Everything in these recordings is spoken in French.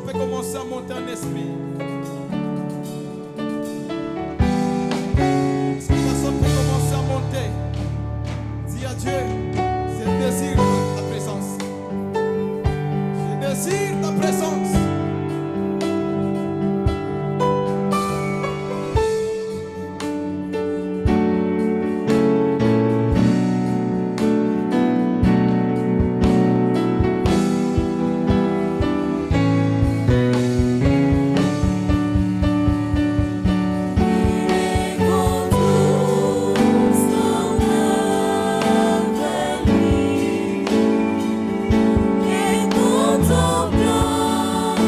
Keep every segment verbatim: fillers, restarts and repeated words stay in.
peut commencer à monter en esprit. Est-ce que personne peut commencer à monter? Dis à Dieu, je désire ta présence. Je désire ta présence. Et tout ton plan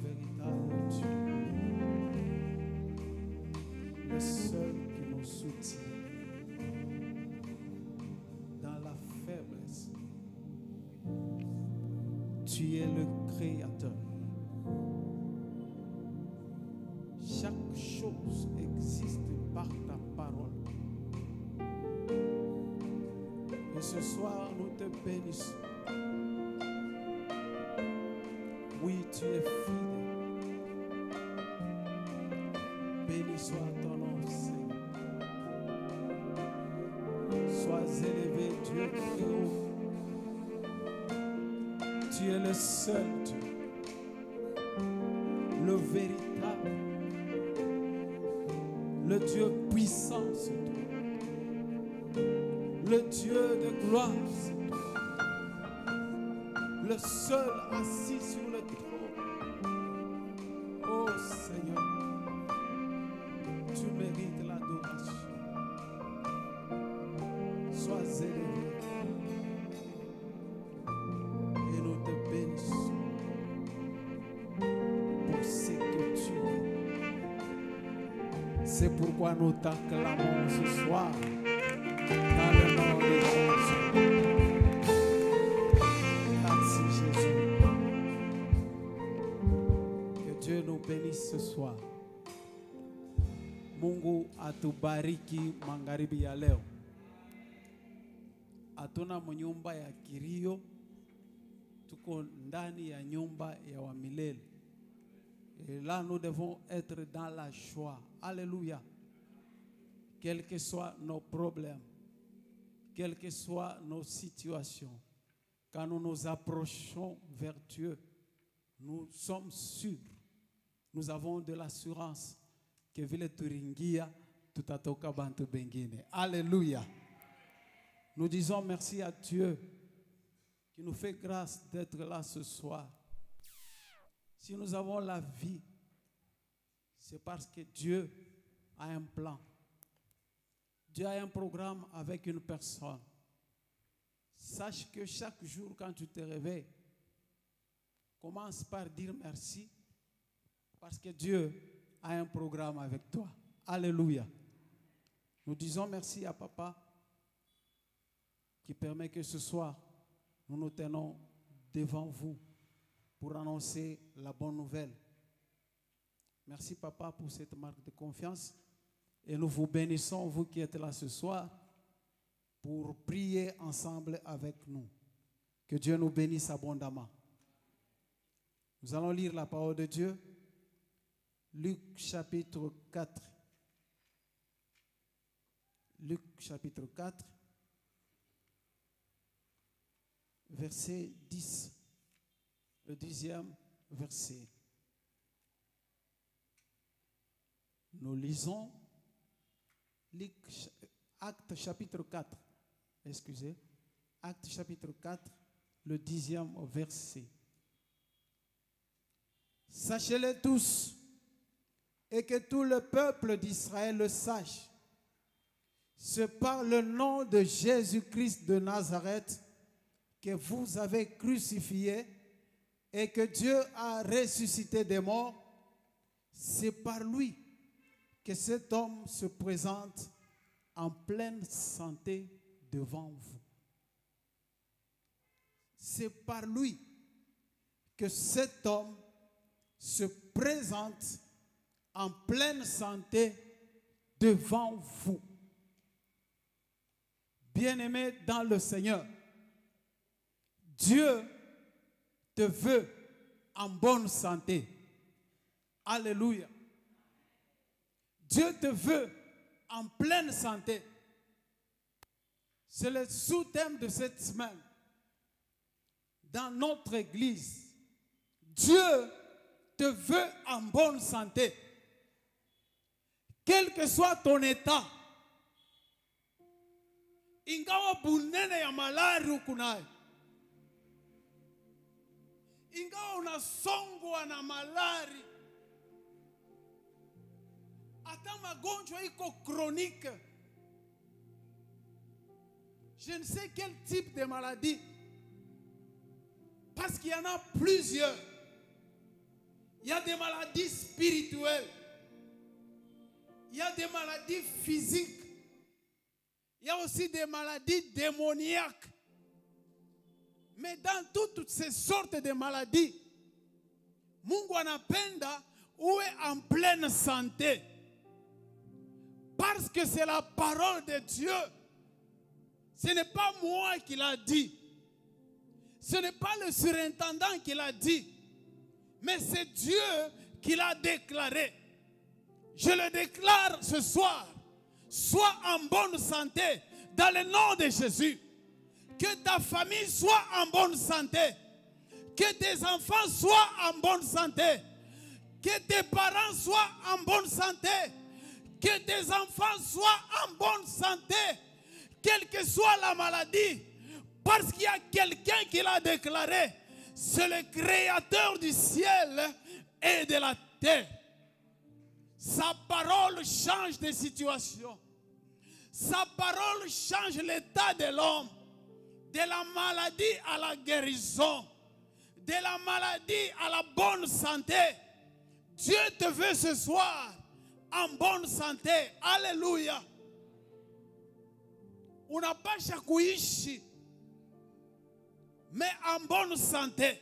véritable Dieu, le seul qui nous soutient dans la faiblesse. Tu es le Créateur. Chaque chose existe par ta parole. Et ce soir, nous te bénissons. Oui, tu es fidèle. Béni soit ton nom, Seigneur. Sois élevé, Dieu très haut. Tu es le seul Dieu, le véritable, le Dieu puissant, c'est toi. Le Dieu de gloire, c'est toi. Le seul assis sur le trône. Oh Seigneur, tu mérites l'adoration. Sois élevé. Et nous te bénissons pour ce que tu es. C'est pourquoi nous t'acclamons ce soir dans le nom de Jésus. Merci Jésus. Que Dieu nous bénisse ce soir. Mungu atubariki magharibi ya leo. Hatuna nyumba ya kilio, tuko ndani ya nyumba ya wa milele. Et là nous devons être dans la joie. Alléluia. Quels que soient nos problèmes, quelles que soient nos situations, quand nous nous approchons vers Dieu, nous sommes sûrs, nous avons de l'assurance que vile turingia tutatoka bantu bengine. Alléluia. Nous disons merci à Dieu qui nous fait grâce d'être là ce soir. Si nous avons la vie, c'est parce que Dieu a un plan. Dieu a un programme avec une personne. Sache que chaque jour quand tu te réveilles, commence par dire merci parce que Dieu a un programme avec toi. Alléluia. Nous disons merci à Papa qui permet que ce soir, nous nous tenons devant vous pour annoncer la bonne nouvelle. Merci Papa pour cette marque de confiance et nous vous bénissons, vous qui êtes là ce soir, pour prier ensemble avec nous. Que Dieu nous bénisse abondamment. Nous allons lire la parole de Dieu. Luc chapitre quatre. Luc chapitre quatre. Verset dix, le dixième verset. Nous lisons Luc, Acte chapitre quatre, excusez, Acte chapitre quatre, le dixième verset. Sachez-le tous, et que tout le peuple d'Israël le sache. C'est par le nom de Jésus-Christ de Nazareth que vous avez crucifié et que Dieu a ressuscité des morts, c'est par lui que cet homme se présente en pleine santé devant vous. C'est par lui que cet homme se présente en pleine santé devant vous. Bien-aimé dans le Seigneur, Dieu te veut en bonne santé. Alléluia. Dieu te veut en pleine santé. C'est le sous-thème de cette semaine. Dans notre église, Dieu te veut en bonne santé. Quel que soit ton état, ingawa bunene ya malari ukunayo, ingawa unasongwa na malari, hata magonjwa iko chronique, je ne sais quel type de maladie, parce qu'il y en a plusieurs. Il y a des maladies spirituelles. Il y a des maladies physiques. Il y a aussi des maladies démoniaques. Mais dans toutes ces sortes de maladies, Mungu anapenda uwe en pleine santé. Parce que c'est la parole de Dieu. Ce n'est pas moi qui l'a dit. Ce n'est pas le surintendant qui l'a dit. Mais c'est Dieu qui l'a déclaré. Je le déclare ce soir. Sois en bonne santé dans le nom de Jésus. Que ta famille soit en bonne santé. Que tes enfants soient en bonne santé. Que tes parents soient en bonne santé. Que tes enfants soient en bonne santé. Quelle que soit la maladie. Parce qu'il y a quelqu'un qui l'a déclaré. C'est le créateur du ciel et de la terre. Sa parole change de situation. Sa parole change l'état de l'homme. De la maladie à la guérison. De la maladie à la bonne santé. Dieu te veut ce soir en bonne santé. Alléluia. Unapasha kuishi mais en bonne santé.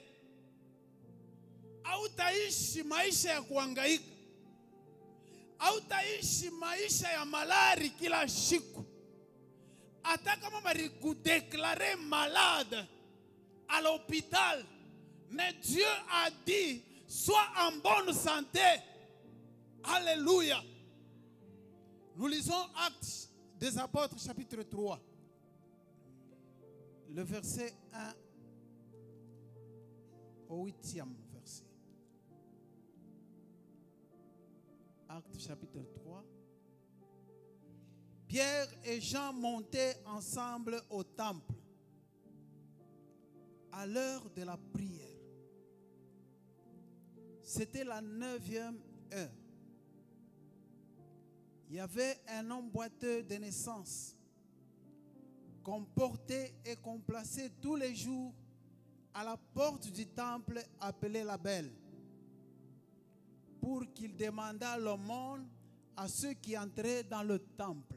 Hautaishi maisha ya kuhangaika. Hautaishi maisha ya malari kila siku. Hata kama barikudéclarer malade à l'hôpital, mais Dieu a dit sois en bonne santé. Alléluia. Nous lisons Actes des Apôtres chapitre trois. Le verset un au huitième verset. Actes chapitre trois. Pierre et Jean montaient ensemble au temple à l'heure de la prière. C'était la neuvième heure. Il y avait un homme boiteux de naissance qu'on portait et qu'on plaçait tous les jours à la porte du temple appelée la Belle, pour qu'il demandât l'aumône à ceux qui entraient dans le temple.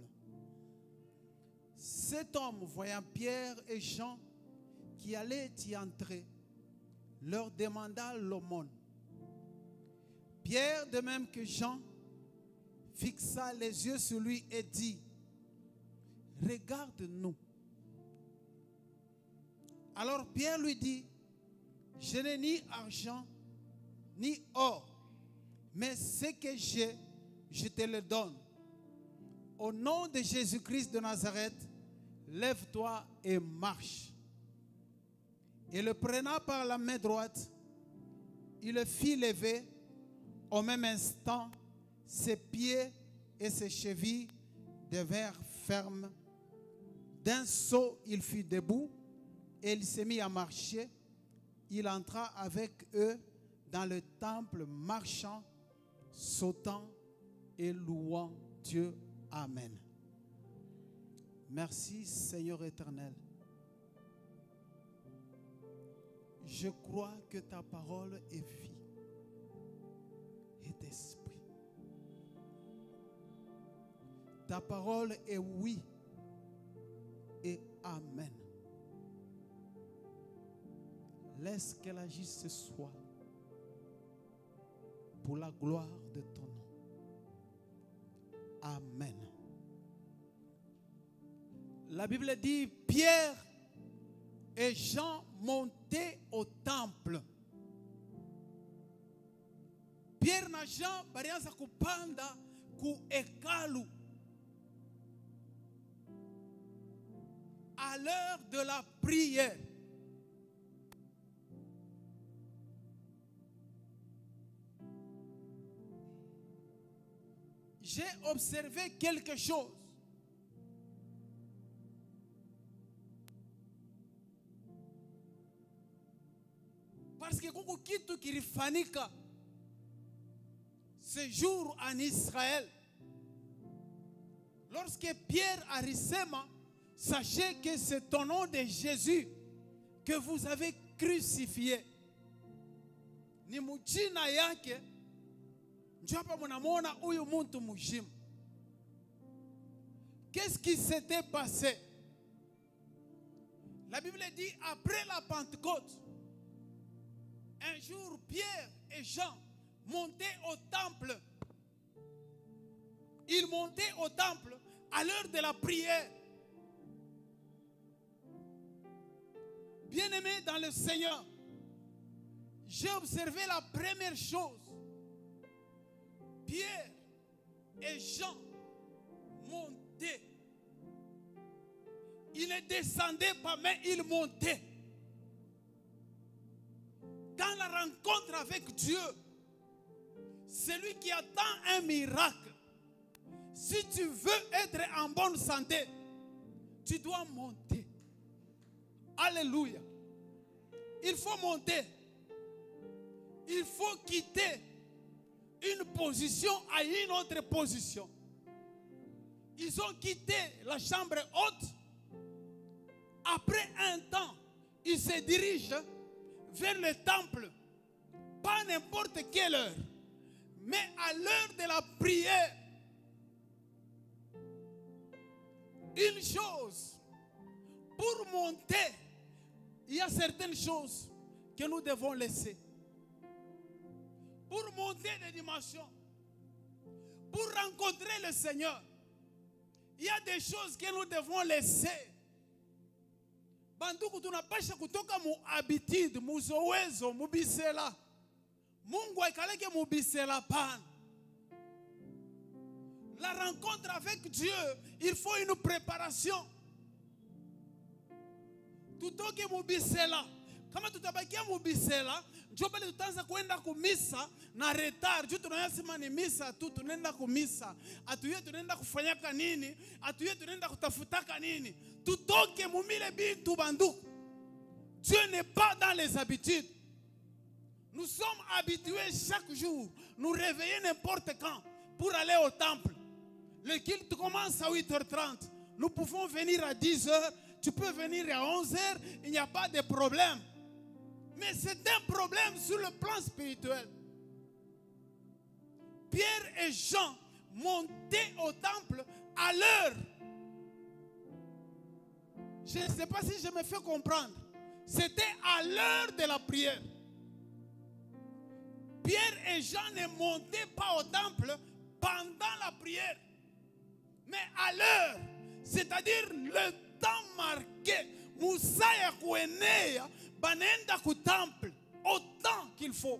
Cet homme, voyant Pierre et Jean qui allaient y entrer, leur demanda l'aumône. Pierre, de même que Jean, fixa les yeux sur lui et dit, regarde-nous. Alors Pierre lui dit, je n'ai ni argent ni or, mais ce que j'ai, je te le donne. Au nom de Jésus-Christ de Nazareth, lève-toi et marche. Et le prenant par la main droite, il le fit lever. Au même instant, ses pieds et ses chevilles devinrent fermes. D'un saut, il fut debout et il s'est mis à marcher. Il entra avec eux dans le temple, marchant, sautant et louant Dieu. Amen. Merci Seigneur éternel. Je crois que ta parole est vie et d'esprit. Ta parole est oui et amen. Laisse qu'elle agisse ce soir pour la gloire de ton nom. Amen. La Bible dit, Pierre et Jean montaient au temple. Pierre na Jean balianza kupanda ku hekalu à l'heure de la prière. J'ai observé quelque chose. Parce que kuko kitu kilifanyika ce jour en Israël. Lorsque Pierre alisema, sachez que c'est au nom de Jésus que vous avez crucifié. ni mujina yake ndio hapa mnamuona huyu mtu mzima. Qu'est-ce qui s'était passé? La Bible dit après la Pentecôte, un jour Pierre et Jean montaient au temple. Ils montaient au temple à l'heure de la prière. Bien-aimés dans le Seigneur, j'ai observé la première chose. Pierre et Jean montaient. Ils ne descendaient pas, mais ils montaient. Dans la rencontre avec Dieu, celui qui attend un miracle, si tu veux être en bonne santé, tu dois monter. Alléluia. Il faut monter. Il faut quitter une position à une autre position. Ils ont quitté la chambre haute. Après un temps, ils se dirigent vers le temple. Pas n'importe quelle heure, mais à l'heure de la prière. Une chose, pour monter, il y a certaines choses que nous devons laisser. Pour monter des dimensions, pour rencontrer le Seigneur, il y a des choses que nous devons laisser. Banduku tunapasha kutoka mu habitude, mu zowezo, mu bisela. Mungu aikaleke mu bisela pan. La rencontre avec Dieu, il faut une préparation. Tutoke mu bisela. Kama tutabakia mu bisela, njoo pale tutaanza kwenda kumisa na retard. Juu tunayasema ni misa tu, tunaenda kumisa. Atuye tunaenda kufanyaka nini? Atuye tunaenda kutafutaka nini? Tutoke mumile bintu banduku. Dieu n'est pas dans les habitudes. Nous sommes habitués chaque jour, nous réveiller n'importe quand pour aller au temple. Le culte commence à huit heures trente. Nous pouvons venir à dix heures. Tu peux venir à onze heures. Il n'y a pas de problème. Mais c'est un problème sur le plan spirituel. Pierre et Jean montaient au temple à l'heure. Je ne sais pas si je me fais comprendre. C'était à l'heure de la prière. Pierre et Jean ne montaient pas au temple pendant la prière, mais à l'heure, c'est-à-dire le temps marqué. Moussa ya kuenea banenda ku temple au temps qu'il faut.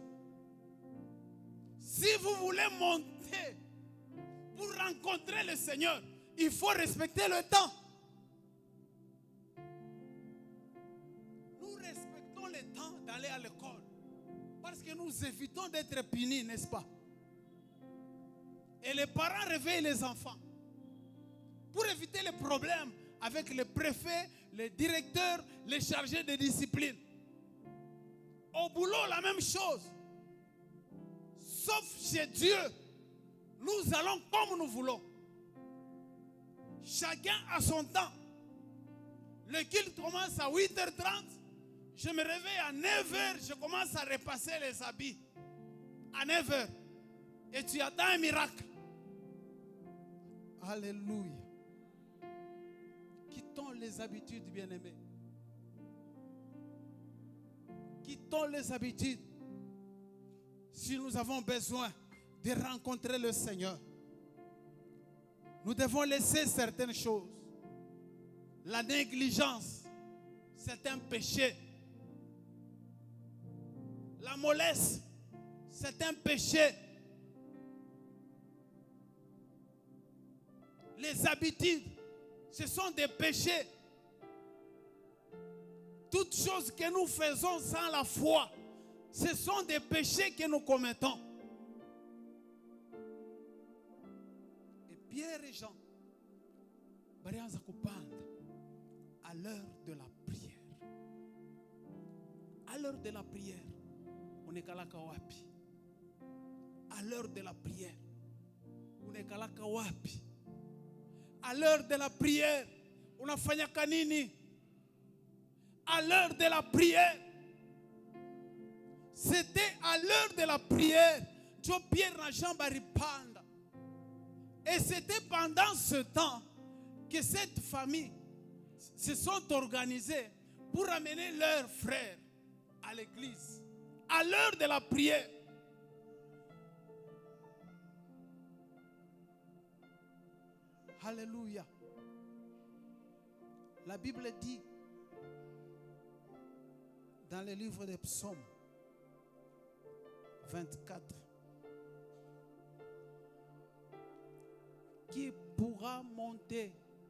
Si vous voulez monter pour rencontrer le Seigneur, il faut respecter le temps. Nous respectons le temps d'aller à l'école parce que nous évitons d'être punis, n'est-ce pas? Et les parents réveillent les enfants pour éviter les problèmes avec les préfets, les directeurs, les chargés de discipline. Au boulot, la même chose. Sauf chez Dieu, nous allons comme nous voulons. Chacun a son temps. Le culte commence à huit heures trente. Je me réveille à neuf heures. Je commence à repasser les habits. À neuf heures. Et tu attends un miracle. Alléluia. Quittons les habitudes, bien-aimés. Quittons les habitudes. Si nous avons besoin de rencontrer le Seigneur, nous devons laisser certaines choses. La négligence, c'est un péché. La mollesse, c'est un péché. Les habitudes, ce sont des péchés. Toutes choses que nous faisons sans la foi, ce sont des péchés que nous commettons. Et Pierre et Jean, à l'heure de la prière. À l'heure de la prière, on est kalaka wapi. À l'heure de la prière, on est kalaka wapi. À l'heure de la prière, on a fanya kanini. À l'heure de la prière, C'était à l'heure de la prière. Dieu Pierre na jambe ripanda. Et c'était pendant ce temps que cette famille se sont organisées pour amener leurs frères à l'église. À l'heure de la prière. Alléluia. La Bible dit dans le livre des Psaumes vingt-quatre, qui pourra monter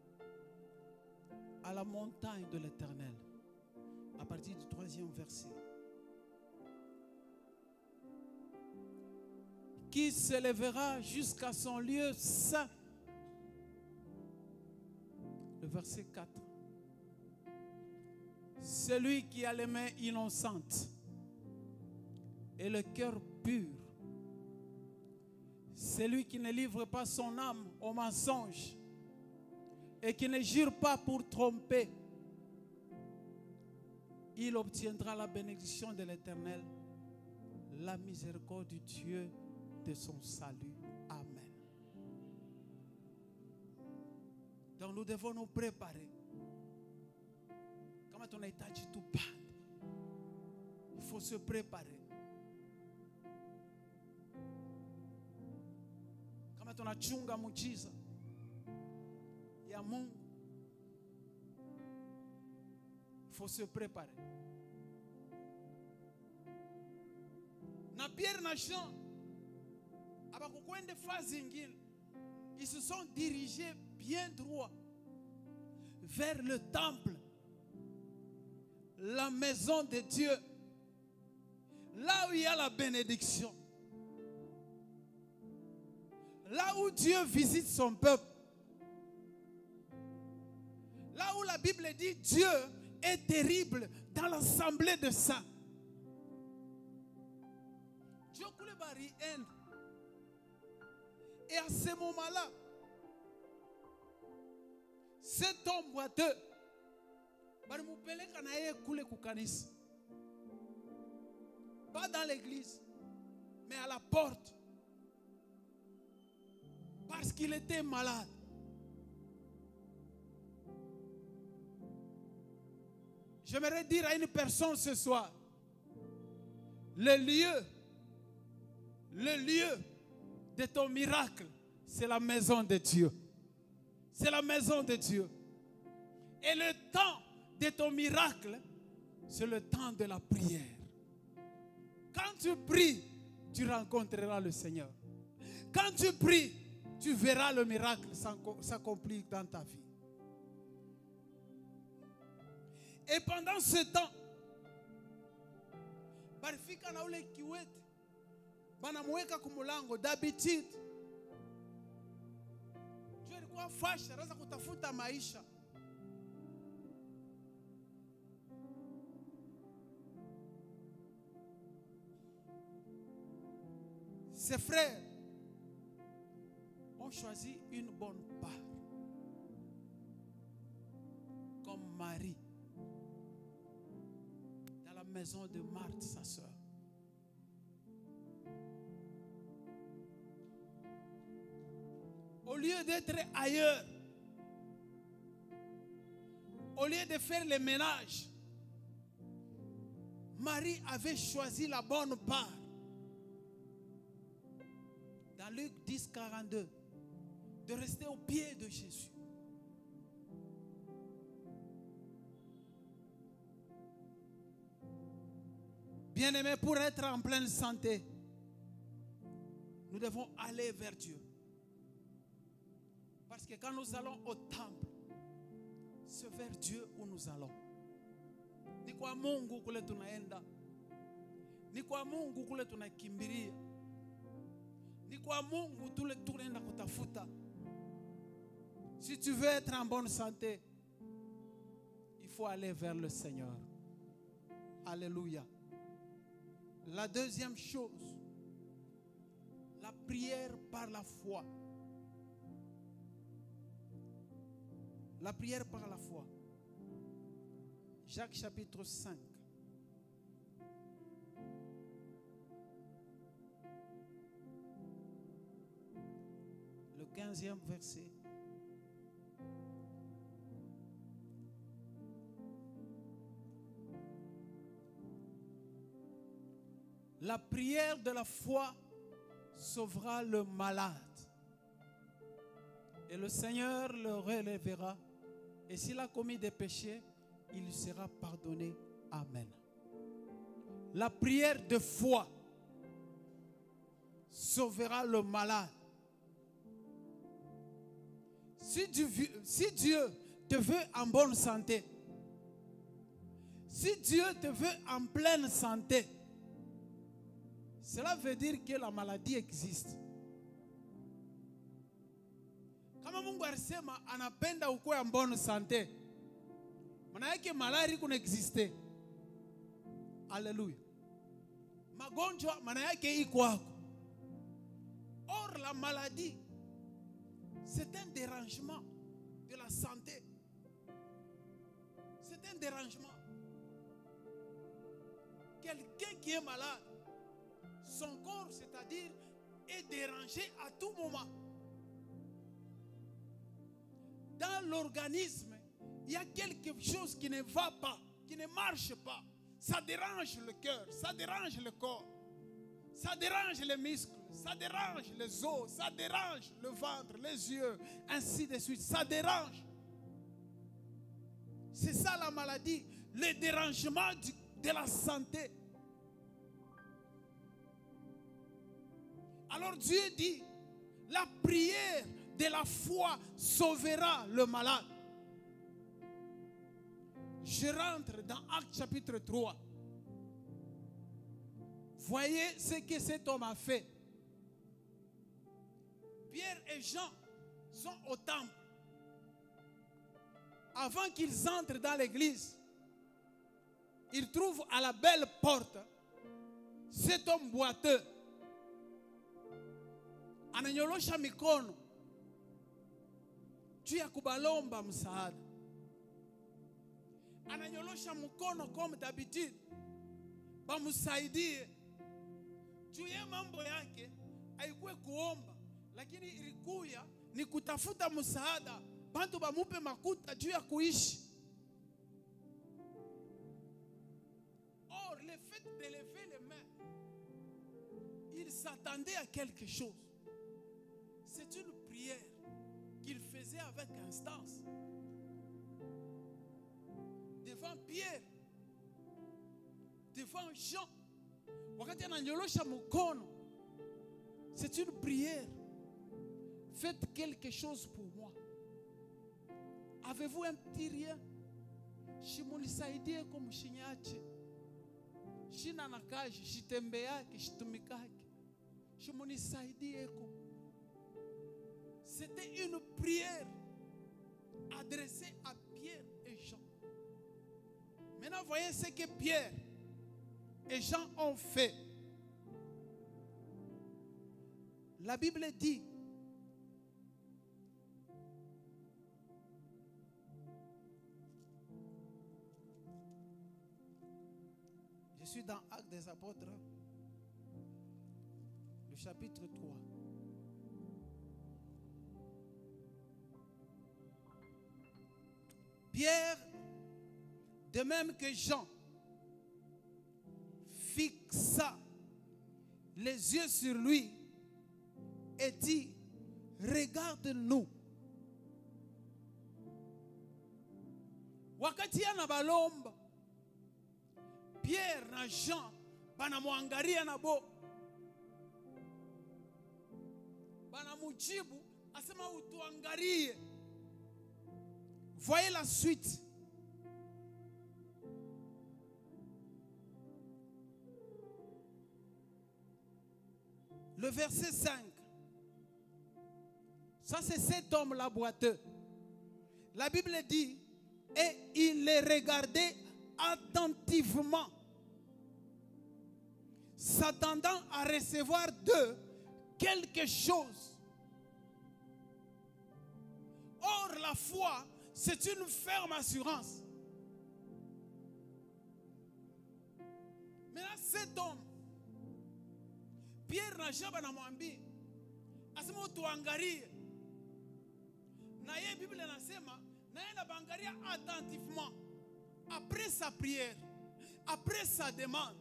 à la montagne de l'Éternel, à partir du troisième verset, qui s'élèvera jusqu'à son lieu saint. Le verset quatre. Celui qui a les mains innocentes et le cœur pur, celui qui ne livre pas son âme au mensonge et qui ne jure pas pour tromper, il obtiendra la bénédiction de l'Éternel, la miséricorde du Dieu de son salut. Amen. Donc nous devons nous préparer. Comme on a été tout pas, il faut se préparer. Kama tunachunga muujiza ya Mungu, il faut se préparer. Na Pierre na Jean abakokwende phase ingine, ils se sont dirigés bien droit vers le temple, la maison de Dieu, là où il y a la bénédiction, là où Dieu visite son peuple, là où la Bible dit Dieu est terrible dans l'assemblée de saints. Dieu coule bari haine. Et à ce moment-là, cet homme boiteux, pas dans l'église, mais à la porte, parce qu'il était malade. J'aimerais dire à une personne ce soir, le lieu, le lieu de ton miracle, c'est la maison de Dieu. C'est la maison de Dieu. Et le temps de ton miracle, c'est le temps de la prière. Quand tu pries, tu rencontreras le Seigneur. Quand tu pries, tu verras le miracle s'accomplir dans ta vie. Et pendant ce temps, barifika na ule kiwete, banamweka kumulango d'habitude. Dieu alikuwa fasha, anaweza kutafuta maisha. Ses frères ont choisi une bonne part, comme Marie, dans la maison de Marthe, sa sœur. Au lieu d'être ailleurs, au lieu de faire le ménage, Marie avait choisi la bonne part. Dans Luc dix, quarante-deux, de rester au pied de Jésus. Bien-aimés, pour être en pleine santé, nous devons aller vers Dieu. Parce que quand nous allons au temple, c'est vers Dieu où nous allons. Ni kwa Mungu kule tunaenda. Ni kwa Mungu kule tunakimbilia. Ni kwa Mungu tule tunaenda kutafuta. Si tu veux être en bonne santé, il faut aller vers le Seigneur. Alléluia. La deuxième chose, la prière par la foi. La prière par la foi. Jacques chapitre cinq. quinzième verset. La prière de la foi sauvera le malade. Et le Seigneur le relèvera. Et s'il a commis des péchés, il lui sera pardonné. Amen. La prière de foi sauvera le malade. Si Dieu, si Dieu te veut en bonne santé, si Dieu te veut en pleine santé, cela veut dire que la maladie existe. Kama Mungu alisema anapenda ukuwe en bonne santé, maana yake malaria kuna existe. Alléluia. Magonjwa maana yake iko kwako. Or la maladie, c'est un dérangement de la santé. C'est un dérangement. Quelqu'un qui est malade, son corps, c'est-à-dire, est dérangé à tout moment. Dans l'organisme, il y a quelque chose qui ne va pas, qui ne marche pas. Ça dérange le cœur, ça dérange le corps, ça dérange les muscles, ça dérange les os, ça dérange le ventre, les yeux, ainsi de suite. Ça dérange. C'est ça la maladie, le dérangement du, de la santé. Alors Dieu dit, la prière de la foi sauvera le malade. Je rentre dans Actes chapitre trois. Voyez ce que cet homme a fait. Pierre et Jean sont au temple. Avant qu'ils entrent dans l'église, ils trouvent à la belle porte cet homme boiteux. Ananyolosha mikono juu ya kubalomba msaada. Ananyolosha mkono comme d'habitude bamsaidie. Juu ya mambo yake haikuwa kuomba, lakini ilikuwa ni kutafuta msaada, bantu bamupe makuta juu ya kuishi. Or le fait de lever les mains, il s'attendait à quelque chose. C'est une prière qu'il faisait avec instance. Devant Pierre, devant Jean, wakati ananyolosha mkono, c'est une prière. Faites quelque chose pour moi. Avez-vous un petit rien? Shimunisaidie kumshinyache. Shina nakaji, shitembeake, shitumikake. Shimunisaidie ko. C'était une prière adressée à Pierre et Jean. Maintenant, voyez ce que Pierre et Jean ont fait. La Bible dit, je suis dans Actes des Apôtres, le chapitre trois. Pierre, de même que Jean, fixa les yeux sur lui et dit, regarde-nous. Wakati yana balomba, Pierre na Jean banamwangalia na bo. Banamujibu asema utuangalie. Voyez la suite. Le verset cinq. Ça c'est cet homme-là boiteux. La Bible dit, et il les regardait attentivement, s'attendant à recevoir d'eux quelque chose. Or la foi, c'est une ferme assurance. Maintenant cet homme, Pierre na Jean banamwambia, asema utuangalie. Na ye Bible inasema naye na bangalia attentivement après sa prière, après sa demande.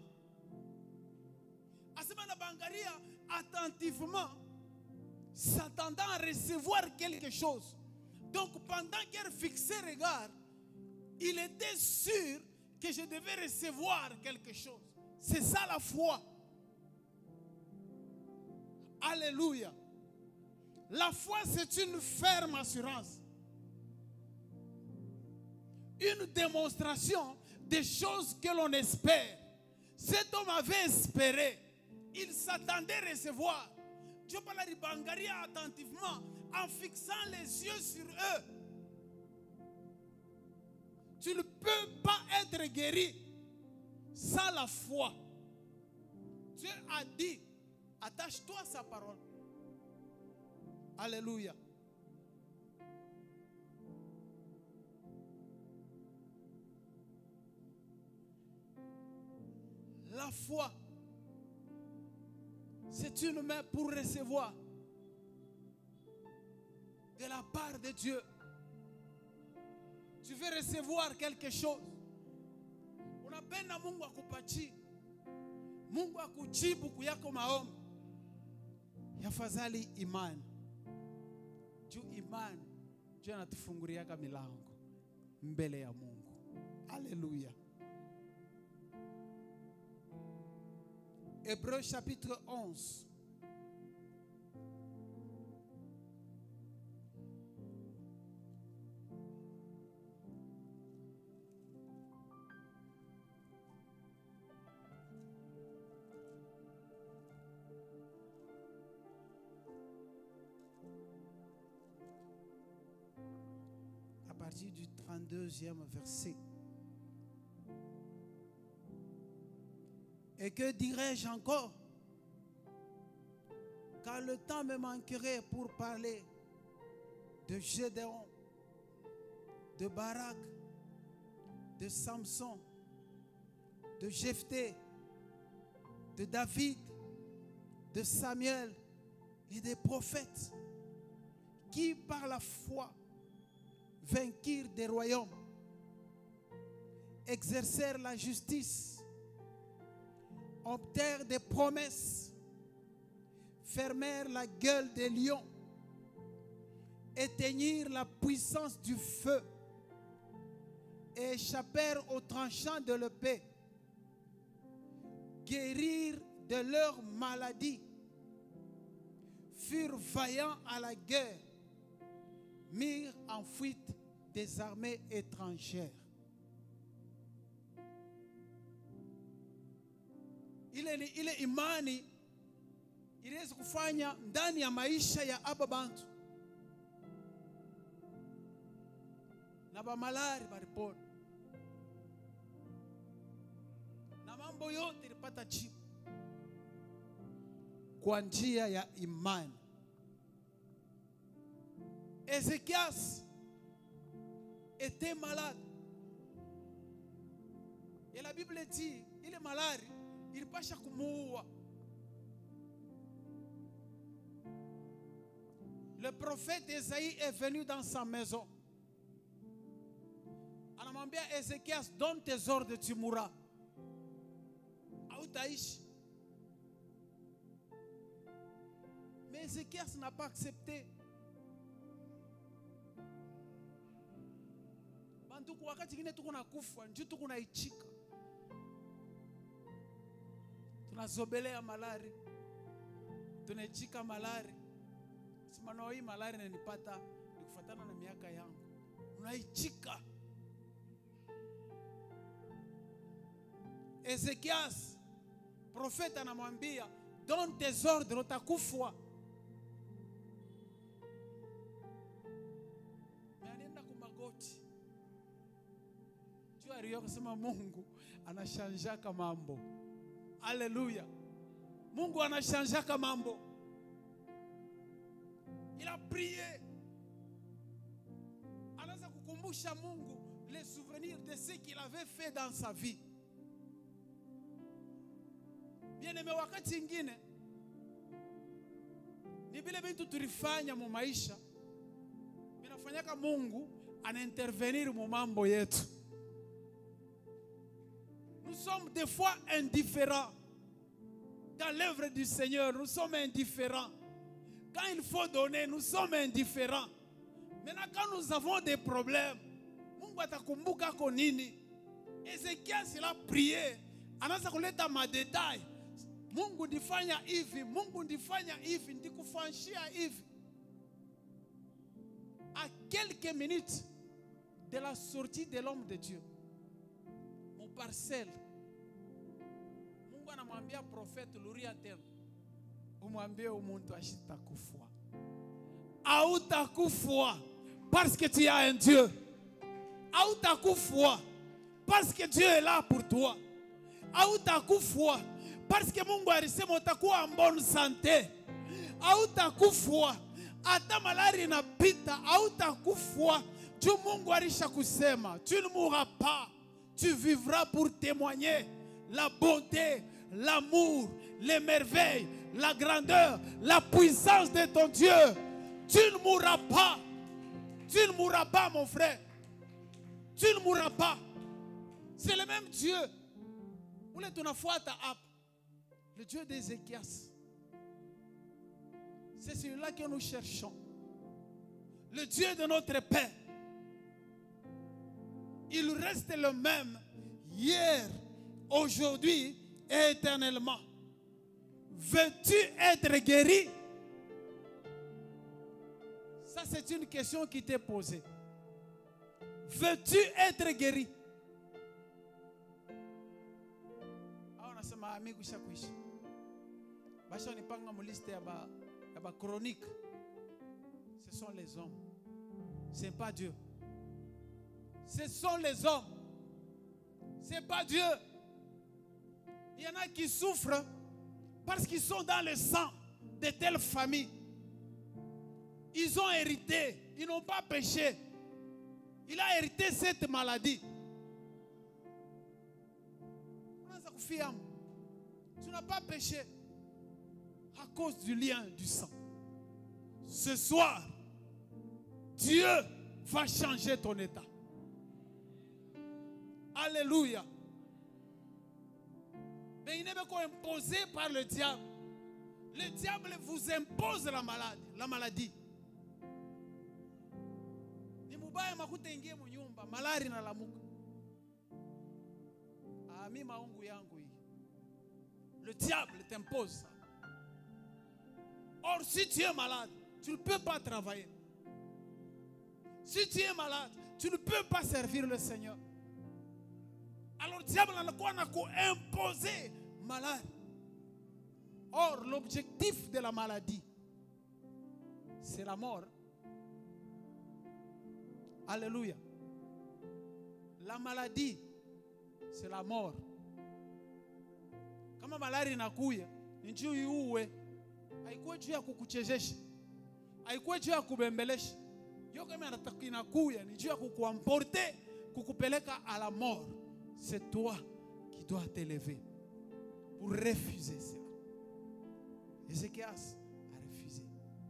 Asema na bangalia attentivement, s'attendant à recevoir quelque chose. Donc pendant qu'elle fixait regard, il était sûr que je devais recevoir quelque chose. C'est ça la foi. Alléluia. La foi, c'est une ferme assurance. Une démonstration des choses que l'on espère. Cet homme avait espéré. Il s'attendait à recevoir. Dieu parle de Bangaria attentivement en fixant les yeux sur eux. Tu ne peux pas être guéri sans la foi. Dieu a dit, attache-toi à sa parole. Alléluia. La foi, c'est une main pour recevoir de la part de Dieu. Tu veux recevoir quelque chose. Unapenda Mungu akupatie. Mungu akujibu kuyako maombi. Yafadhali imani. Juu imani Dieu anatufunguliaka milango mbele ya Mungu. Alléluia. Hébreux chapitre onze. À partir du trente-deuxième verset. Et que dirais-je encore? Car le temps me manquerait pour parler de Gédéon, de Barak, de Samson, de Jephthé, de David, de Samuel et des prophètes qui par la foi vainquirent des royaumes, exercèrent la justice, obtinrent des promesses, fermèrent la gueule des lions, éteignirent la puissance du feu et échappèrent aux tranchants de l'épée, guérirent de leur maladie, furent vaillants à la guerre, mirent en fuite des armées étrangères. Ile ile imani iliweza kufanya ndani ya maisha ya aba bantu na ba malari baripona na mambo yote ilipata jibu kwa njia ya imani. Ézéchias était malade. Et la Bible dit, il est malade, il pasha kumuua. Le prophète Esaïe est venu dans sa maison. Anamwambia Ézéchias, donne tes ordres, tu mourras. Hautaishi. Mais Ézéchias n'a pas accepté. Banduku wakati ngine tuko na kufa, njoo tuko na ichika. Tunazobelea malari. Tunaichika malari. Simano hii malari inanipata ni kufuatana na miaka yangu. Unaichika. Ézéchias, prophète anamwambia, donne tes ordres, utakufa. Anaenda kumagoti. Jua aliyo kusema Mungu anashanjaka mambo. Alléluia. Mungu anashanjaka mambo. Il a prié. Anaanza kukumbusha Mungu les souvenirs de ce qu'il avait fait dans sa vie. Bien aimé, wakati ingine ni vile vitu tulifanya mu maisha inafanyaka Mungu anaintervenir mu mambo yetu. Nous sommes des fois indifférents. Dans l'œuvre du Seigneur, nous sommes indifférents. Quand il faut donner, nous sommes indifférents. Maintenant, quand nous avons des problèmes, Mungu atakumbuka konini. Ezekiel il a prié. Anaanza kuleta madetail. Mungu ndifanya hivi, Mungu ndifanya hivi, ndikufanyia hivi. À quelques minutes de la sortie de l'homme de Dieu, mon parcelle, Mungu anamwambia prophète Luria tena, umwambie umuntu ashitakufa. Hautakufa parce que tu as un Dieu. Hautakufa parce que Dieu est là pour toi. Hautakufa parce que Mungu alisema utakuwa en bonne santé. Hautakufa hata malari inapita, hautakufa. Juu Mungu alishakusema, tu ne mourras pas. Tu vivras pour témoigner la bonté, l'amour, les merveilles, la grandeur, la puissance de ton Dieu. Tu ne mourras pas. Tu ne mourras pas, mon frère. Tu ne mourras pas. C'est le même Dieu. Le Dieu d'Ézéchias. C'est celui-là que nous cherchons. Le Dieu de notre Père. Il reste le même hier, aujourd'hui et éternellement. Veux-tu être guéri? Ça, c'est une question qui t'est posée. Veux-tu être guéri? Ce sont les hommes. Ce n'est pas Dieu. Ce sont les hommes. Ce n'est pas Dieu. Il y en a qui souffrent parce qu'ils sont dans le sang de telle famille. Ils ont hérité. Ils n'ont pas péché. Il a hérité cette maladie. Tu n'as pas péché à cause du lien du sang. Ce soir, Dieu va changer ton état. Alléluia. Mais il n'est pas imposé par le diable. Le diable vous impose la maladie. La maladie. Ni mubaya makuta ingie munyumba, malari na lamuka. Ami maungu yangu hii. Le diable t'impose ça. Or, si tu es malade, tu ne peux pas travailler. Si tu es malade, tu ne peux pas servir le Seigneur. Alors le diable a imposé malade. Or, l'objectif de la maladie, c'est la mort. Alléluia. La maladie, c'est la mort. Kama malari inakuya, njoo iuwe. Haikuwa juu ya kukuchezesha. Haikuwa juu ya kubembelesha. Yo kama inakuya, ni juu ya kukuamporter, kukupeleka à la mort. C'est toi qui dois t'élever pour refuser cela. Ézéchias a refusé.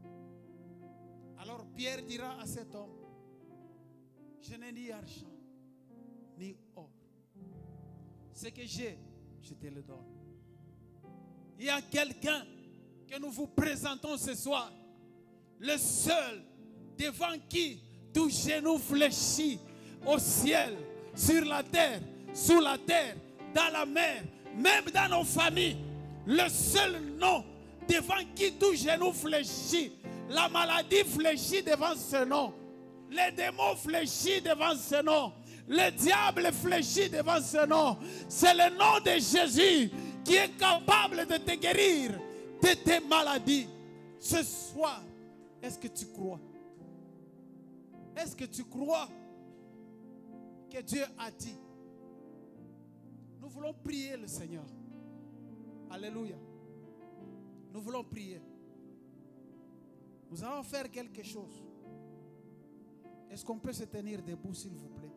Alors Pierre dira à cet homme, je n'ai ni argent, ni or. Ce que j'ai, je te le donne. Il y a quelqu'un que nous vous présentons ce soir, le seul devant qui tout genou fléchit au ciel, sur la terre, sous la terre, dans la mer, même dans nos familles, le seul nom devant qui tout genou fléchit, la maladie fléchit devant ce nom, les démons fléchissent devant ce nom, le diable fléchit devant ce nom. C'est le nom de Jésus qui est capable de te guérir de tes maladies. Ce soir, est-ce que tu crois? Est-ce que tu crois que Dieu a dit? Nous voulons prier le Seigneur. Alléluia. Nous voulons prier. Nous allons faire quelque chose. Est-ce qu'on peut se tenir debout, s'il vous plaît?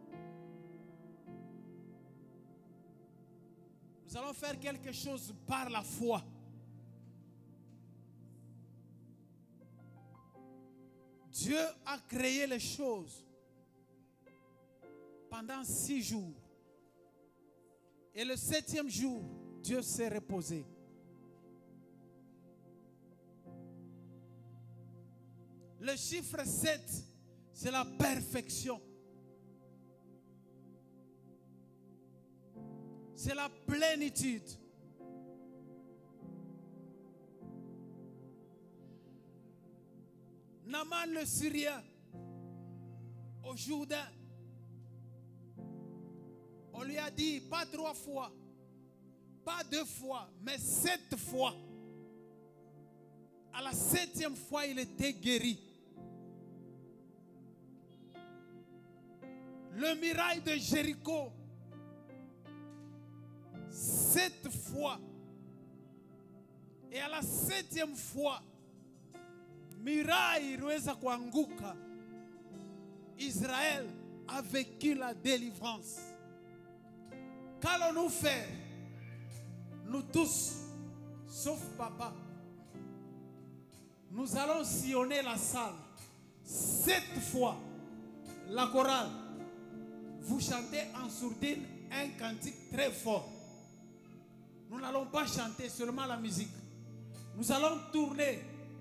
Nous allons faire quelque chose par la foi. Dieu a créé les choses pendant six jours. Et le septième jour, Dieu s'est reposé. Le chiffre sept, c'est la perfection. C'est la plénitude. Naaman le Syrien, au Jourdain, on lui a dit, pas trois fois, pas deux fois, mais sept fois. À la septième fois, il était guéri. Le miracle de Jéricho, sept fois. Et à la septième fois, miracle iliweza kuanguka. Israël a vécu la délivrance. Qu'allons-nous faire? Nous tous, sauf papa, nous allons sillonner la salle sept fois. La chorale, vous chantez en sourdine un cantique très fort. Nous n'allons pas chanter seulement la musique. Nous allons tourner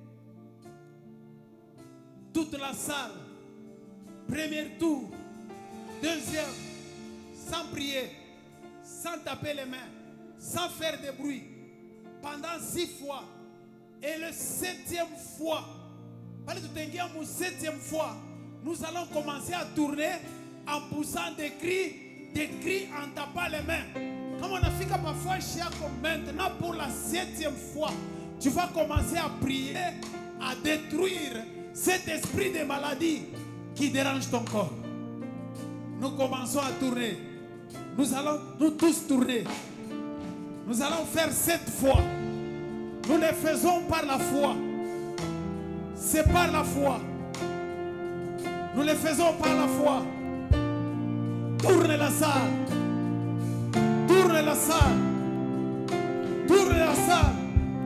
toute la salle. Premier tour, deuxième, sans prier, sans taper les mains, sans faire de bruit, pendant six fois. Et le septième fois, la septième fois, nous allons commencer à tourner en poussant des cris, des cris en tapant les mains. Comme on a fait parfois, maintenant pour la septième fois, tu vas commencer à prier, à détruire cet esprit de maladie qui dérange ton corps. Nous commençons à tourner. Nous allons nous tous tourner. Nous allons faire sept fois. Nous les faisons par la foi. C'est par la foi. Nous les faisons par la foi. Tourne la salle. Tourne la salle. Tourne la salle.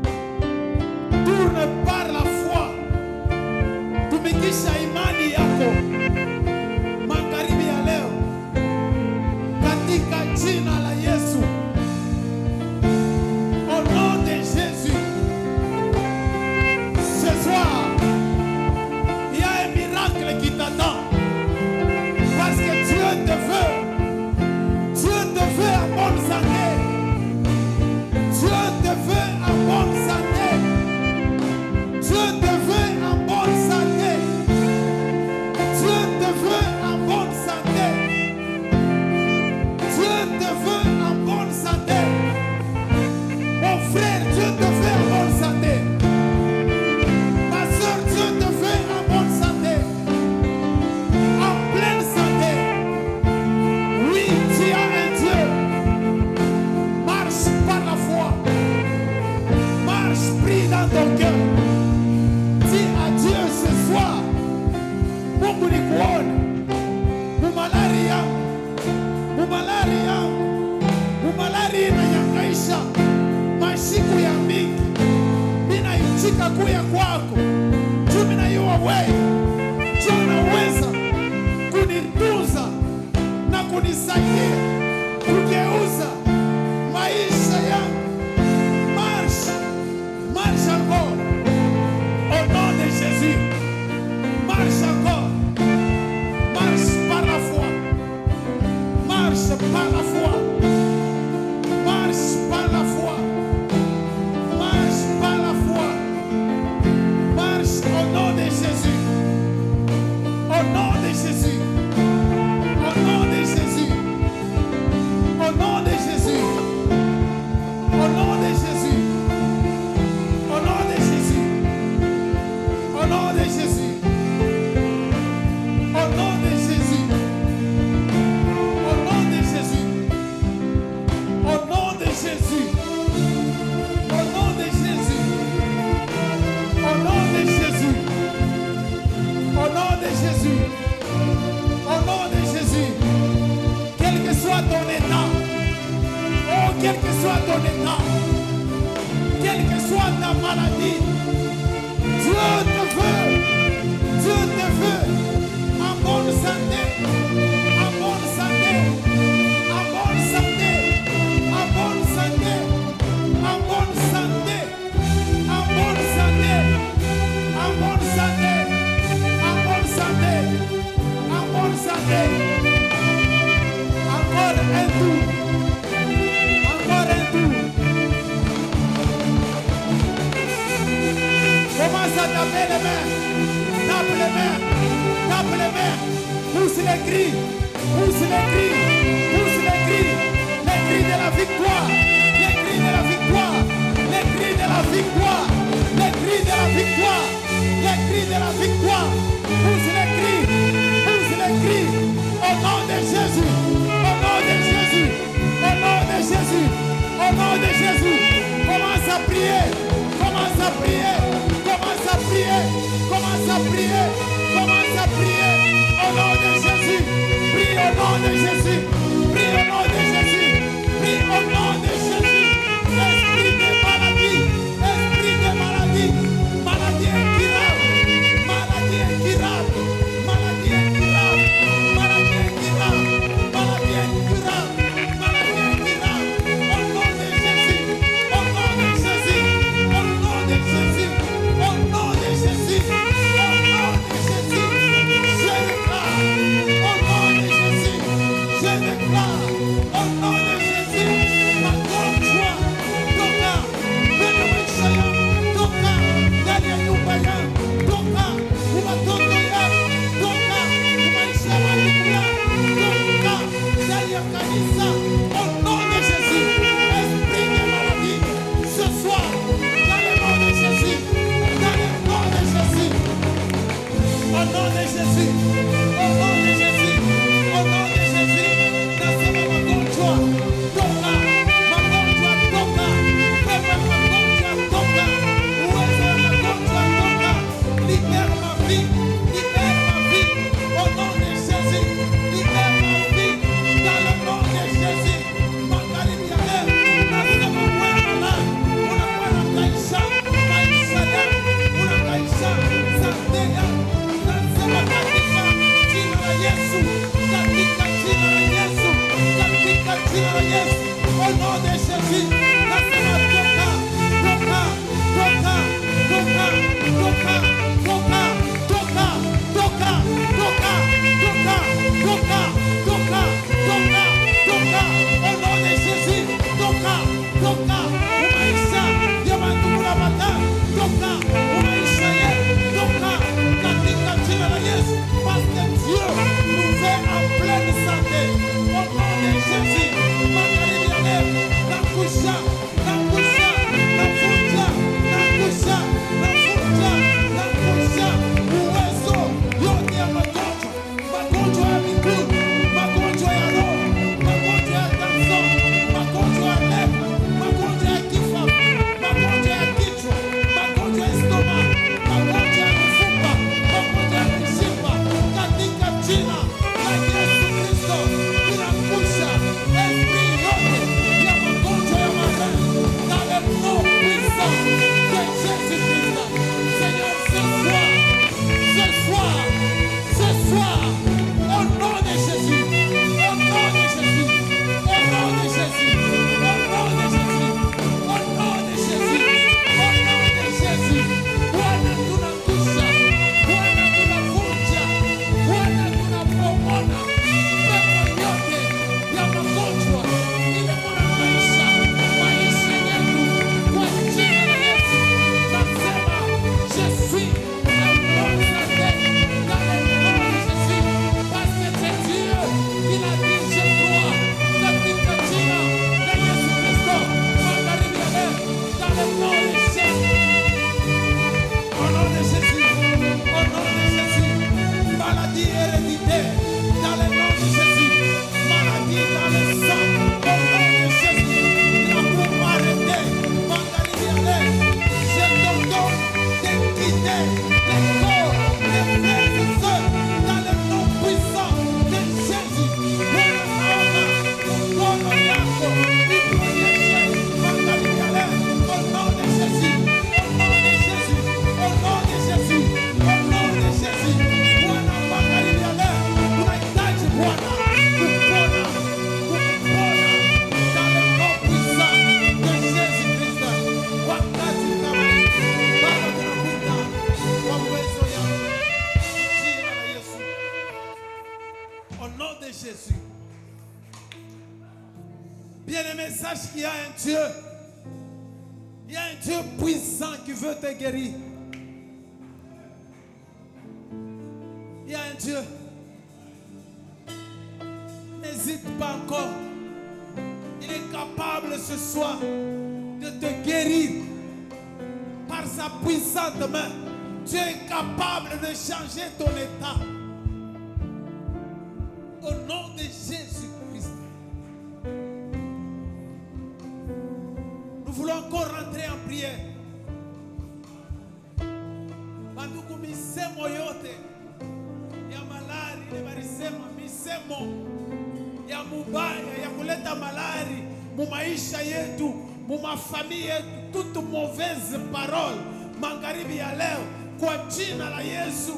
Tourne par la foi. Tumikisha imani yako. Magharibi ya leo. Katika jina la Yesu. Au nom de Jésus. Ce soir, il y a un miracle qui t'attend. Parce que Dieu te veut. Dieu te veut en bonne santé. Dieu te veut en bonne santé. Dieu te veut en bonne santé. Dieu te veut en bonne santé. Dieu te veut en bonne santé. Mon frère, Dieu te veut en bonne santé. Ma soeur, Dieu te veut en bonne santé. En pleine santé. Oui, tu as un Dieu. Marche par la foi. Marche, prie dans ton cœur. Dis à Dieu ce soir. Mungu ni kuone. Mumalaria. Mumalaria. Mumalaria inayangaisha. Mashiku ya mingi. Mina ichika kuya kwako. Juu mina yuwa wewe. Juu unaweza kunitunza na kunisaidia kugeuza maisha yangu. Marche. Marche encore. Au nom de Jésus. Marche encore. Marche par la foi. Marche par la foi. Marche par la foi. Marche par la foi. Marche au nom de Jésus. Au nom de Jésus. Au nom de Jésus. Au nom de Jésus. Au nom de Jésus. Au nom de Jésus. Au nom de Jésus. Au nom de Jésus. Au nom de Jésus. Au nom de Jésus. Au nom de Jésus. Au nom de Jésus. Au nom de Jésus. Au nom de Jésus. Quel que soit ton état. Oh, quel que soit ton état. Quelle que soit ta maladie. Dieu te veut. Dieu te à taper les mains. Tape les mains. Tape les mains. Pousse les cris. Pousse les cris. Pousse les cris. Les cris de la victoire. Les cris de la victoire. Les cris de la victoire. Les cris de la victoire. Les cris de la victoire. Pousse les cris. Pousse les cris. Au nom de Jésus. Au nom de Jésus. Au nom de Jésus. Au nom de Jésus. Commence à prier. Commence à prier. Commence à prier. Commence à prier. Commence à prier. Au nom de Jésus. Prie au nom de Jésus. Prie au nom de Jésus. Prie au nom de Jésus. Esprit de maladie. Esprit de maladie. Maladie incurable. Maladie incurable. Maladie incurable. Maladie incurable. Maladie incurable. Maladie incurable. Au nom de Jésus. Au nom de Jésus. Au nom de Jésus. Au nom de Jésus. Au nom de Jésus. Je déclare. Au nom de Jésus. Je déclare. Au nom de Jésus. Ma grande joie. Toka. Kwenye maisha yangu. Toka. Ndani ya nyumba yangu. Toka. Kwa watoto yangu. Toka. Kwa maisha ya walimu yangu. Toka. Ndani ya kanisa. Au nom de Jésus. Esprit de maladie. Ce soir. Dans le nom de Jésus. Dans le nom de Jésus. Au nom de Jésus. Au nom de Jésus. Au nom de Jésus. Nasema magonjwa. Toka. Magonjwa toka. Pepe magonjwa toka. Uwezo wa magonjwa toka. Libère ma vie. Libère ma vie. Au nom de Jésus. Libère ma vie. Dans le nom de Jésus. Magharibi ya leo. Nasema wewe malaya. Unakuwa unakaisha maisha yangu. Unakaisha sante yangu. Nasema katika jina la Yesu. Katika jina la Yesu. Katika jina la Yesu. Au nom de Jésus. Nasema toka. Toka. Toka. Toka. Toka. Toka. Toka. Toka. Toka. Toka. Toka. Toka. Toka. Toka. Au nom de Jésus. Toka. Toka. Umaisha ya mandugu na matano. Toka. Umaisha yetu. Toka. Katika jina la Yesu. Parce que Dieu nous fait en pleine santé. Au nom de Jésus. Magharibi ya leo. Nakusha. Nakusha. Nafunja. Nakusha. Nafunja. Nakusha. Uwezo yote ya magonjwa. Magonjwa ya miguu. Magonjwa ya roho. Magonjwa ya kansa. Magonjwa ya levo. Magonjwa ya kifafa. Magonjwa ya kichwa. Magonjwa ya stoma. Magonjwa ya mifupa. Magonjwa ya mishipa. Katika jina la Yesu Kristo. Tunangusha esprit yote ya magonjwa ya marehemu. Dans le nom puissant de Jésus-Christ. Seigneur, ce soir, ce soir, ce soir, au nom de Jésus, au nom de Jésus, au nom de Jésus, au nom de Jésus, au nom de Jésus, au nom de Jésus, Bwana tunangusha, Bwana tunavunja, Bwana tunapomona pepo yote ya magonjwa ile kuna maisha, maisha yetu kwa jina la Yesu. Nasema je suis en bonne santé dans le nom de Jésus, parce que c'est Dieu qui l'a dit, je crois, katika jina la Yesu Kristo. Magharibi ya leo, dans le nom de Jésus. Au nom de Jésus, au nom de Jésus, maladie héréditaire, dans le nom de Jésus, maladie dans le sang, au nom de Jésus, la pour arrêter, maladie à l'air, je t'ordonne de quitter les corps, les frères et sœurs, dans le nom puissant de Jésus. Buona buona yako, iponyeshe, maladie à l'air, au nom de Jésus, au nom de Jésus, au nom de Jésus, au nom de Jésus. Bwana magharibi ya leo, tunahitaji Bwana kupona, kupona dans le nom puissant de Jésus-Christ. Wakati kama hii, Baba tunakuita kwa uwezo yako, jina la Yesu. Au nom de Jésus. Bien-aimé, sache qu'il y a un Dieu. Il y a un Dieu puissant qui veut te guérir. ce soir de te guérir par sa puissante main. Tu es capable de changer ton état. Au nom de Jésus-Christ. Nous voulons encore rentrer en prière. Banduku misemo yote ya malari ile barisema misemo ya mubaya ya kuleta malari mu maisha yetu, mu mafamili yetu, toute mauvaise parole magharibi ya leo kwa jina la Yesu.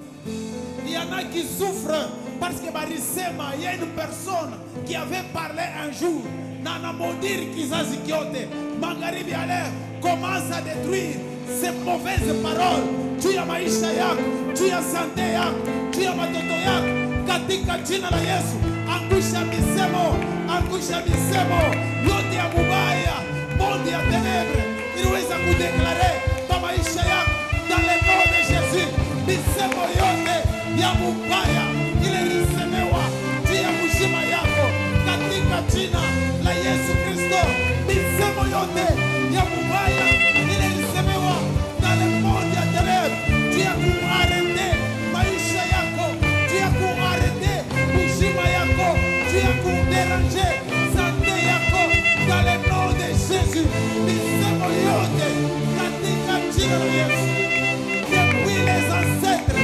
Il y en a qui souffrent parce que barisema, il y a une personne qui avait parlé un jour nana modiri kizazi kyote magharibi ya leo commence à détruire ces mauvaises paroles juu ya maisha yako, juu ya sante yako, juu ya watoto yako katika jina la Yesu. Angusha misemo, angusha misemo yote ya mubaya, monde ya ténèbres iliweza kudeklare kwa maisha yako dans le nom de Jésus. Misemo yote ya mubaya ile ilisemewa juu ya mshima yako katika jina la Yesu Kristo. Misemo yote ya mubaya ile ilisemewa dans le monde ya ténèbres juu ya kuarete maisha yako, juu ya kuarete mshima yako, juu ya kuderanger sante yako dans le nom de Jésus. Misemo yote katika jina la Yesu. Depuis les ancêtres,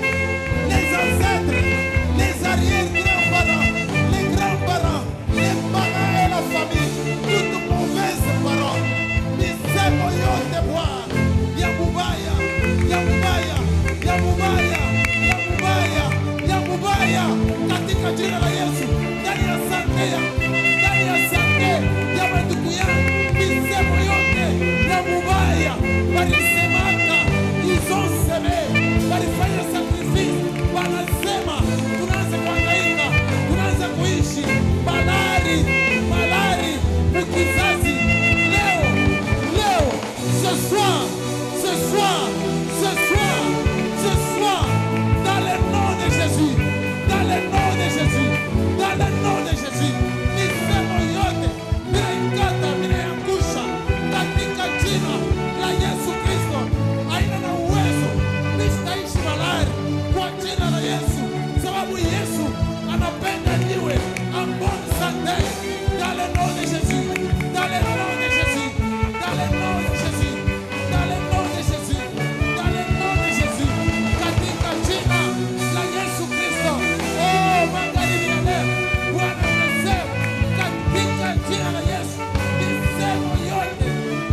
les ancêtres, les arrière-grands-parents, les grands-parents, les parents et la famille, toute mauvaise parole, misemo yote Bwana ya mubaya, ya mubaya, ya mubaya, ya mubaya, ya mubaya katika jina la Yesu. Ndani ya sante ya, ndani ya sante ya mandugu yangu, misemo yote ya mubaya walisemaka, ils ont semé, walifanya sacrifice, wanasema tunaanza kuhangaika, tunaanza kuishi malari, malari mukizazi. Leo, leo, ce soir, ce soir, ce soir, ce soir, dans le nom de Jésus, dans le nom de Jésus, dans le nom de Jésus, misemo yote vinaikata, vinayangusha katika jina la Yesu Kristo. Haina na uwezo nistaishi malari kwa jina la Yesu, sababu Yesu anapenda niwe en bonne santé dans le nom de Jésus, dans le nom de Jésus, dans le nom de Jésus, dans le nom de Jésus, dans le nom de Jésus, katika jina la Yesu Kristo. Oh, magharibi ya leo Bwana anasema katika jina la Yesu misemo yote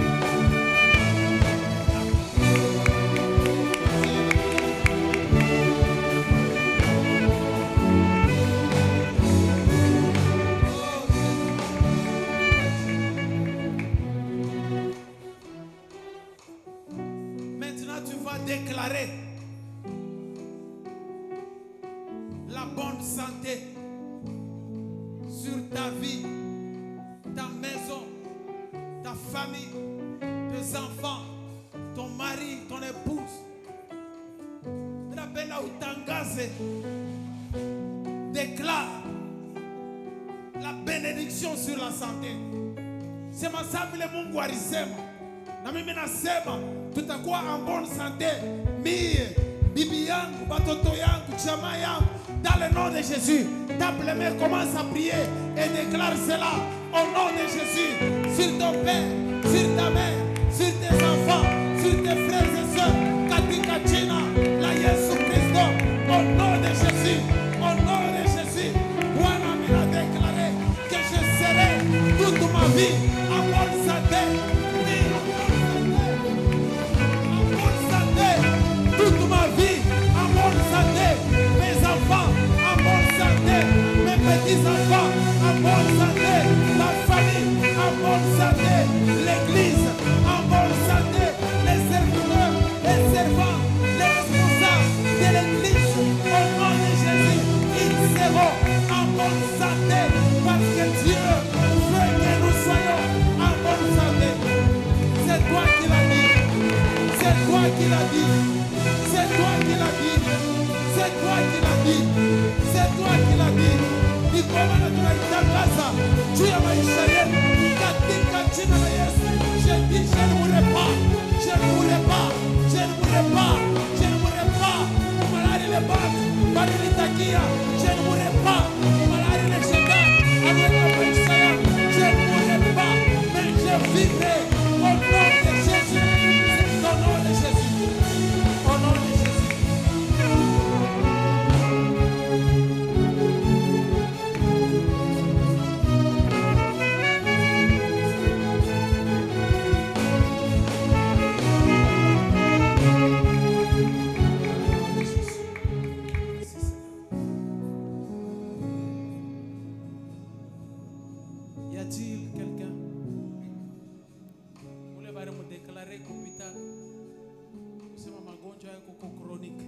Maintenant, tu vas déclarer la bonne santé sur ta vie, ta maison, ta famille, tes enfants, ton mari, ton épouse. Napenda utangaze, déclare la bénédiction sur la santé. Sema sa vile Mungu alisema, na mimi nasema tutakuwa en bonne santé, mie, bibi yangu, batoto yangu, chama yangu, dans le nom de Jésus. Tape les mains, commence à prier et déclare cela au nom de Jésus. Sur ton père, sur ta mère, sur tes enfants, sur tes frères et sœurs, katika jina la Yesu Kristo, au nom de Jésus, au nom de Jésus. Bwana m'a déclaré que je serai toute ma vie en bonne santé. Toute ma vie en bonne santé, mes enfants en bonne santé, mes petits-enfants en bonne santé, ma famille en bonne santé, l'église en bonne santé, les serviteurs, les servants, les responsables de l'église, au nom de Jésus, ils seront en bonne santé parce que Dieu veut que nous soyons en bonne santé. C'est toi qui l'as dit, c'est toi qui l'as dit. C'est toi qui l'as dit. C'est toi qui l'as dit. C'est toi qui l'as dit. Ni kwa maana tunaitangaza juu ya maisha yetu katika jina la Yesu. Je dis, je ne mourrai pas. Je ne mourrai pas. Je ne mourrai pas. Je ne mourrai pas. Malari le bat. Bari litakia. Je ne mourrai pas. Malari le shaka. Anuela pensaya. Je ne mourrai pas. Mais je vivrai. Au nom de Jésus. Au nom de Jésus. Au nom de Jésus. Y a-t-il quelqu'un? Vous voulez me déclarer qu'hôpital, c'est ma magonjwa yako chronique.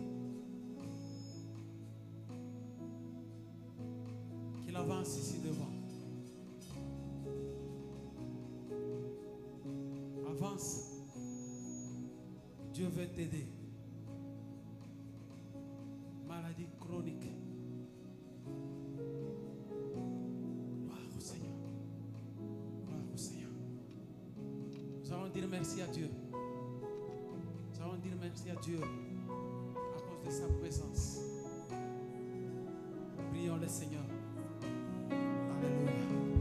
Qu'il avance ici devant. Avance. Dieu veut t'aider. Maladie chronique. Gloire au Seigneur. Gloire au Seigneur. Nous allons dire merci à Dieu. Nous allons dire merci à Dieu à cause de sa présence. Prions le Seigneur. Alléluia.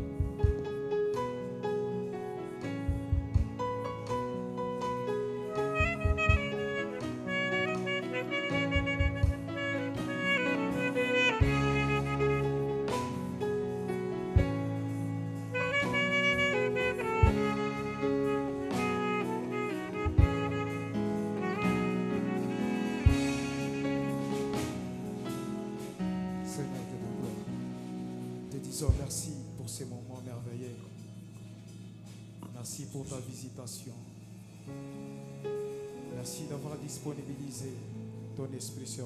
Merci pour ces moments merveilleux. Merci pour ta visitation. Merci d'avoir disponibilisé ton esprit sur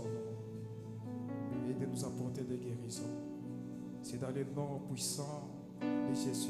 nous et de nous apporter des guérisons. C'est dans le nom puissant de Jésus.